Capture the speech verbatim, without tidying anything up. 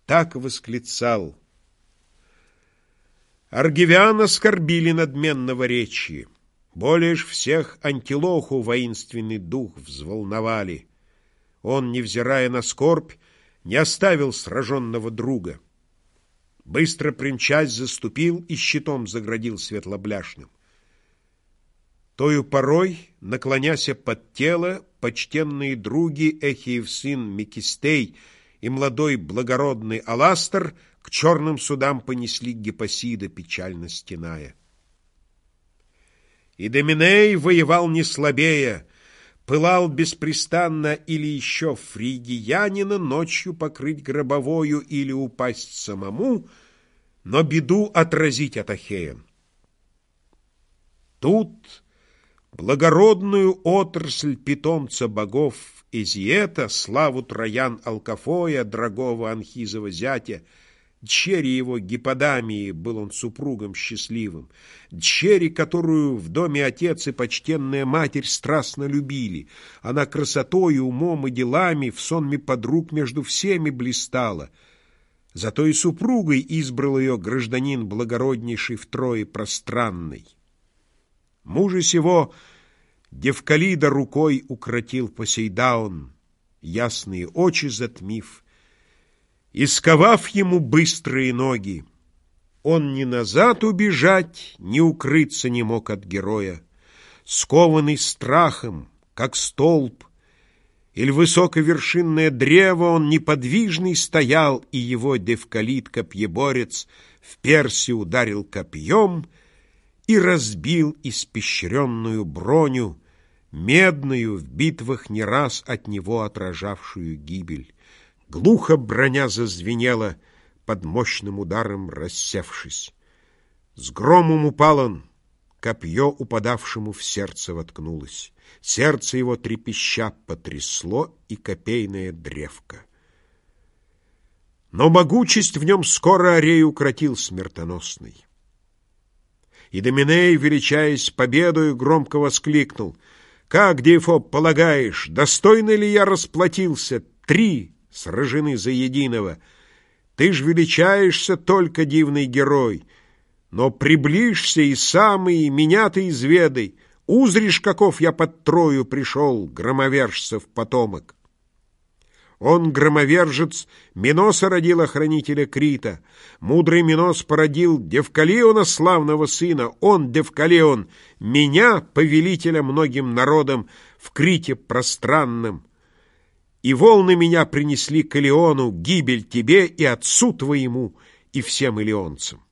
так восклицал: «Аргивян оскорбили надменного речи, более ж всех Антилоху воинственный дух взволновали. Он, невзирая на скорбь, не оставил сраженного друга. Быстро примчась, заступил и щитом заградил светлобляшным. Тою порой, наклоняся под тело, почтенные други Эхиев сын Мекистей и молодой благородный Аластер к черным судам понесли Гиппосида, печально стеная. И Доминей воевал не слабее, пылал беспрестанно или еще фригиянина ночью покрыть гробовою или упасть самому, но беду отразить от Ахеян. Тут благородную отрасль питомца богов Эзиэта, славу Троян Алкафоя, дорогого Анхизова зятя, дщери его Гипподамии, был он супругом счастливым, дщери, которую в доме отец и почтенная матерь страстно любили. Она красотою, умом и делами в сонме подруг между всеми блистала. Зато и супругой избрал ее гражданин благороднейший втрое пространный. Мужа сего Девкалида рукой укротил Посейдаон, ясные очи затмив, и сковав ему быстрые ноги. Он ни назад убежать, ни укрыться не мог от героя. Скованный страхом, как столб, или высоковершинное древо, он неподвижный стоял, и его Девкалид, копьеборец, в перси ударил копьем и разбил испещренную броню, медную, в битвах не раз от него отражавшую гибель. Глухо броня зазвенела, под мощным ударом рассевшись. С громом упал он, копье упадавшему в сердце воткнулось. Сердце его трепеща потрясло и копейная древко. Но могучесть в нем скоро Арей укротил смертоносный. И Доминей, величаясь победою, громко воскликнул: «Как, Диефоб, полагаешь, достойно ли я расплатился? Три сражены за единого. Ты ж величаешься только, дивный герой, но приближься и сам, и меня ты изведай. Узришь, каков я под Трою пришел, громовержцев потомок». Он, громовержец, Миноса родил, охранителя Крита. Мудрый Минос породил Девкалиона, славного сына. Он, Девкалион, меня, повелителя многим народам в Крите пространном. И волны меня принесли к Илиону, гибель тебе и отцу твоему, и всем илионцам.